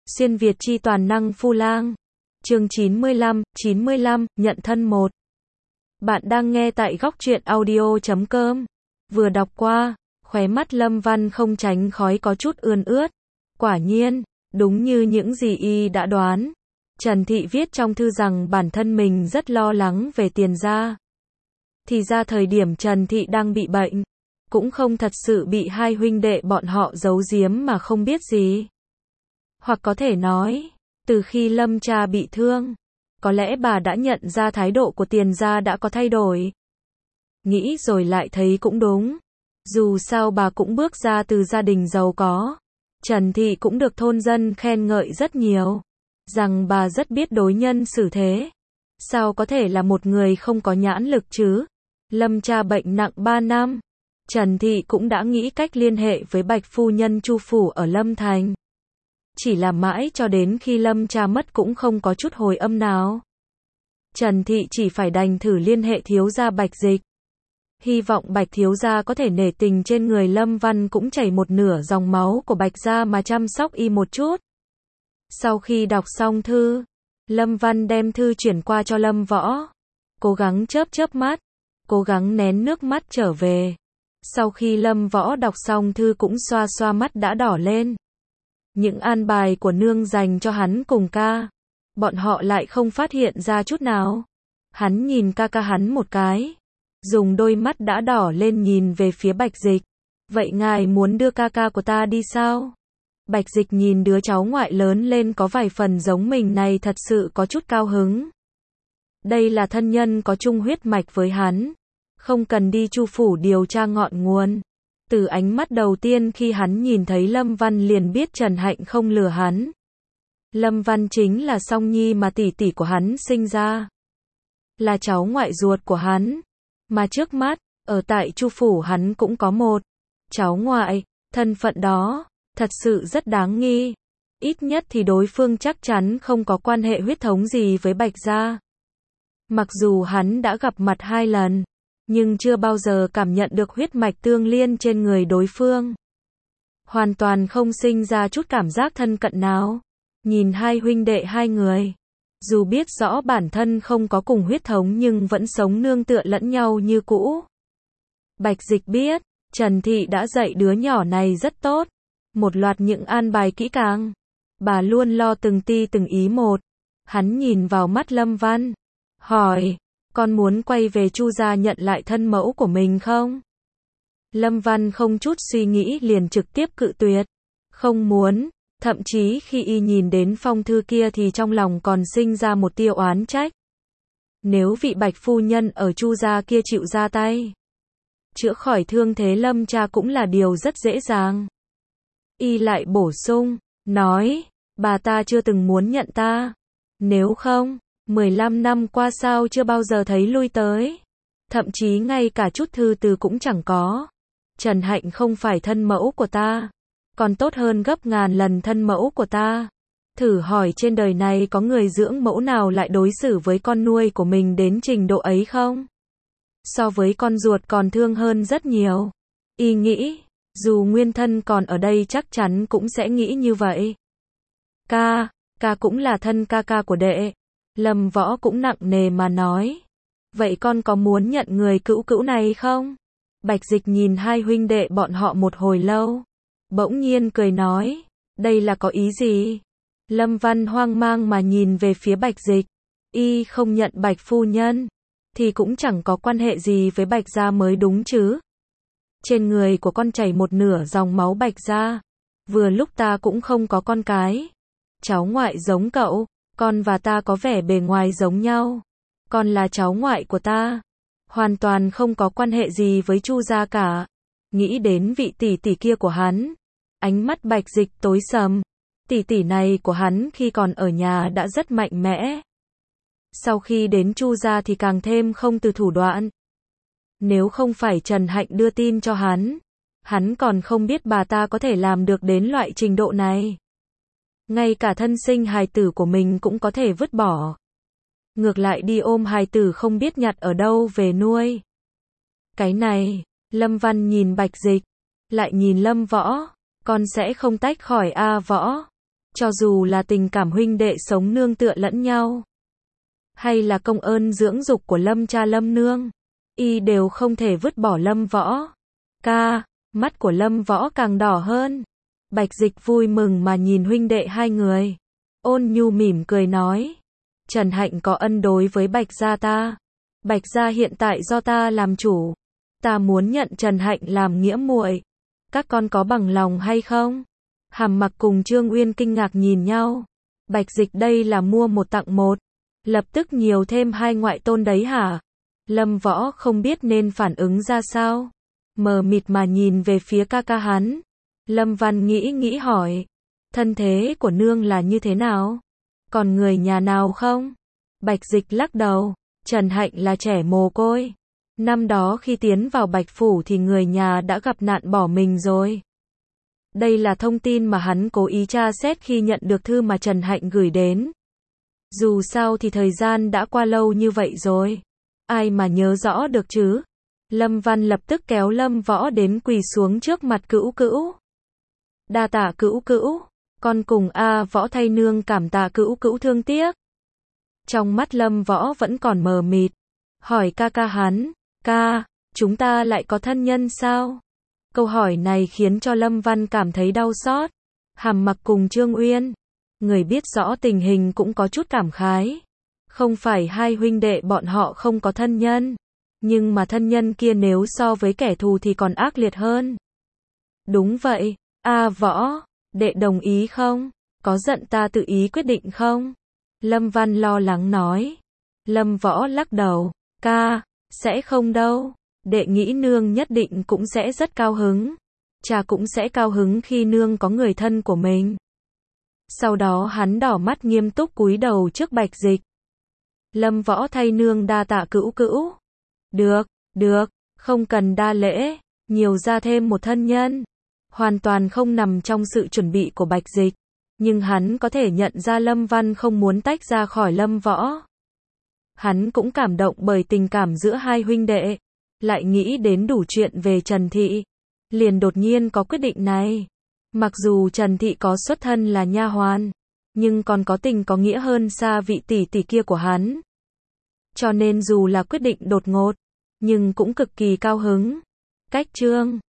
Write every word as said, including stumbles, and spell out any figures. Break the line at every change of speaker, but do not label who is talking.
Xuyên Việt chi toàn năng Phu Lang. Chương chín mươi lăm, chín mươi lăm, nhận thân một. Bạn đang nghe tại góc truyện audio chấm com. Vừa đọc qua, khóe mắt Lâm Văn không tránh khỏi có chút ươn ướt. Quả nhiên, đúng như những gì y đã đoán. Trần Thị viết trong thư rằng bản thân mình rất lo lắng về Tiền gia. Thì ra thời điểm Trần Thị đang bị bệnh, cũng không thật sự bị hai huynh đệ bọn họ giấu giếm mà không biết gì. Hoặc có thể nói, từ khi Lâm cha bị thương, có lẽ bà đã nhận ra thái độ của Tiền gia đã có thay đổi. Nghĩ rồi lại thấy cũng đúng. Dù sao bà cũng bước ra từ gia đình giàu có. Trần Thị cũng được thôn dân khen ngợi rất nhiều, rằng bà rất biết đối nhân xử thế. Sao có thể là một người không có nhãn lực chứ? Lâm cha bệnh nặng ba năm. Trần Thị cũng đã nghĩ cách liên hệ với Bạch phu nhân Chu phủ ở Lâm Thành. Chỉ là mãi cho đến khi Lâm cha mất cũng không có chút hồi âm nào. Trần Thị chỉ phải đành thử liên hệ thiếu gia Bạch Dịch. Hy vọng Bạch thiếu gia có thể nể tình trên người Lâm Văn cũng chảy một nửa dòng máu của Bạch gia mà chăm sóc y một chút. Sau khi đọc xong thư, Lâm Văn đem thư chuyển qua cho Lâm Võ. Cố gắng chớp chớp mắt, cố gắng nén nước mắt trở về. Sau khi Lâm Võ đọc xong thư cũng xoa xoa mắt đã đỏ lên. Những an bài của nương dành cho hắn cùng ca, bọn họ lại không phát hiện ra chút nào. Hắn nhìn ca ca hắn một cái, dùng đôi mắt đã đỏ lên nhìn về phía Bạch Dịch. Vậy ngài muốn đưa ca ca của ta đi sao? Bạch Dịch nhìn đứa cháu ngoại lớn lên có vài phần giống mình này thật sự có chút cao hứng. Đây là thân nhân có chung huyết mạch với hắn, không cần đi Chu phủ điều tra ngọn nguồn. Từ ánh mắt đầu tiên khi hắn nhìn thấy Lâm Văn liền biết Trần Hạnh không lừa hắn. Lâm Văn chính là song nhi mà tỷ tỷ của hắn sinh ra, là cháu ngoại ruột của hắn. Mà trước mắt, ở tại Chu phủ hắn cũng có một cháu ngoại. Thân phận đó thật sự rất đáng nghi. Ít nhất thì đối phương chắc chắn không có quan hệ huyết thống gì với Bạch gia. Mặc dù hắn đã gặp mặt hai lần, nhưng chưa bao giờ cảm nhận được huyết mạch tương liên trên người đối phương. Hoàn toàn không sinh ra chút cảm giác thân cận nào. Nhìn hai huynh đệ hai người, dù biết rõ bản thân không có cùng huyết thống nhưng vẫn sống nương tựa lẫn nhau như cũ. Bạch Dịch biết, Trần Thị đã dạy đứa nhỏ này rất tốt. Một loạt những an bài kỹ càng. Bà luôn lo từng ti từng ý một. Hắn nhìn vào mắt Lâm Văn, hỏi, con muốn quay về Chu gia nhận lại thân mẫu của mình không? Lâm Văn không chút suy nghĩ liền trực tiếp cự tuyệt. Không muốn, thậm chí khi y nhìn đến phong thư kia thì trong lòng còn sinh ra một tia oán trách. Nếu vị Bạch phu nhân ở Chu gia kia chịu ra tay, chữa khỏi thương thế Lâm cha cũng là điều rất dễ dàng. Y lại bổ sung, nói, bà ta chưa từng muốn nhận ta. Nếu không, mười lăm năm qua sao chưa bao giờ thấy lui tới. Thậm chí ngay cả chút thư từ cũng chẳng có. Trần Hạnh không phải thân mẫu của ta, còn tốt hơn gấp ngàn lần thân mẫu của ta. Thử hỏi trên đời này có người dưỡng mẫu nào lại đối xử với con nuôi của mình đến trình độ ấy không? So với con ruột còn thương hơn rất nhiều. Y nghĩ, dù nguyên thân còn ở đây chắc chắn cũng sẽ nghĩ như vậy. Ca, ca cũng là thân ca ca của đệ. Lâm Võ cũng nặng nề mà nói. Vậy con có muốn nhận người cữu cữu này không? Bạch Dịch nhìn hai huynh đệ bọn họ một hồi lâu. Bỗng nhiên cười nói. Đây là có ý gì? Lâm Văn hoang mang mà nhìn về phía Bạch Dịch. Y không nhận Bạch phu nhân, thì cũng chẳng có quan hệ gì với Bạch gia mới đúng chứ. Trên người của con chảy một nửa dòng máu Bạch gia. Vừa lúc ta cũng không có con cái. Cháu ngoại giống cậu. Con và ta có vẻ bề ngoài giống nhau. Con là cháu ngoại của ta. Hoàn toàn không có quan hệ gì với Chu gia cả. Nghĩ đến vị tỷ tỷ kia của hắn. Ánh mắt Bạch Dịch tối sầm. Tỷ tỷ này của hắn khi còn ở nhà đã rất mạnh mẽ. Sau khi đến Chu gia thì càng thêm không từ thủ đoạn. Nếu không phải Trần Hạnh đưa tin cho hắn, hắn còn không biết bà ta có thể làm được đến loại trình độ này. Ngay cả thân sinh hài tử của mình cũng có thể vứt bỏ. Ngược lại đi ôm hài tử không biết nhặt ở đâu về nuôi. Cái này, Lâm Văn nhìn Bạch Dịch, lại nhìn Lâm Võ. Con sẽ không tách khỏi A Võ. Cho dù là tình cảm huynh đệ sống nương tựa lẫn nhau, hay là công ơn dưỡng dục của Lâm cha Lâm nương, y đều không thể vứt bỏ Lâm Võ. Ca, mắt của Lâm Võ càng đỏ hơn. Bạch Dịch vui mừng mà nhìn huynh đệ hai người. Ôn nhu mỉm cười nói, Trần Hạnh có ân đối với Bạch gia ta. Bạch gia hiện tại do ta làm chủ. Ta muốn nhận Trần Hạnh làm nghĩa muội. Các con có bằng lòng hay không? Hàm Mặc cùng Trương Uyên kinh ngạc nhìn nhau. Bạch Dịch đây là mua một tặng một. Lập tức nhiều thêm hai ngoại tôn đấy hả? Lâm Võ không biết nên phản ứng ra sao. Mờ mịt mà nhìn về phía ca ca hắn. Lâm Văn nghĩ nghĩ hỏi. Thân thế của nương là như thế nào? Còn người nhà nào không? Bạch Dịch lắc đầu. Trần Hạnh là trẻ mồ côi. Năm đó khi tiến vào Bạch Phủ thì người nhà đã gặp nạn bỏ mình rồi. Đây là thông tin mà hắn cố ý tra xét khi nhận được thư mà Trần Hạnh gửi đến. Dù sao thì thời gian đã qua lâu như vậy rồi. Ai mà nhớ rõ được chứ? Lâm Văn lập tức kéo Lâm Võ đến quỳ xuống trước mặt Cữu Cữu. Đa tạ Cữu Cữu, con cùng A Võ thay nương cảm tạ Cữu Cữu thương tiếc. Trong mắt Lâm Võ vẫn còn mờ mịt. Hỏi ca ca hắn, ca, chúng ta lại có thân nhân sao? Câu hỏi này khiến cho Lâm Văn cảm thấy đau xót. Hàm Mặc cùng Trương Uyên, người biết rõ tình hình cũng có chút cảm khái. Không phải hai huynh đệ bọn họ không có thân nhân, nhưng mà thân nhân kia nếu so với kẻ thù thì còn ác liệt hơn. Đúng vậy, A Võ, đệ đồng ý không? Có giận ta tự ý quyết định không? Lâm Văn lo lắng nói. Lâm Võ lắc đầu, ca, sẽ không đâu. Đệ nghĩ nương nhất định cũng sẽ rất cao hứng. Cha cũng sẽ cao hứng khi nương có người thân của mình. Sau đó hắn đỏ mắt nghiêm túc cúi đầu trước Bạch Dịch. Lâm Võ thay nương đa tạ Cữu Cữu. Được, được, không cần đa lễ, nhiều ra thêm một thân nhân. Hoàn toàn không nằm trong sự chuẩn bị của Bạch Dịch. Nhưng hắn có thể nhận ra Lâm Văn không muốn tách ra khỏi Lâm Võ. Hắn cũng cảm động bởi tình cảm giữa hai huynh đệ. Lại nghĩ đến đủ chuyện về Trần Thị. Liền đột nhiên có quyết định này. Mặc dù Trần Thị có xuất thân là nha hoàn, nhưng còn có tình có nghĩa hơn xa vị tỷ tỷ kia của hắn. Cho nên dù là quyết định đột ngột, nhưng cũng cực kỳ cao hứng. Cách chương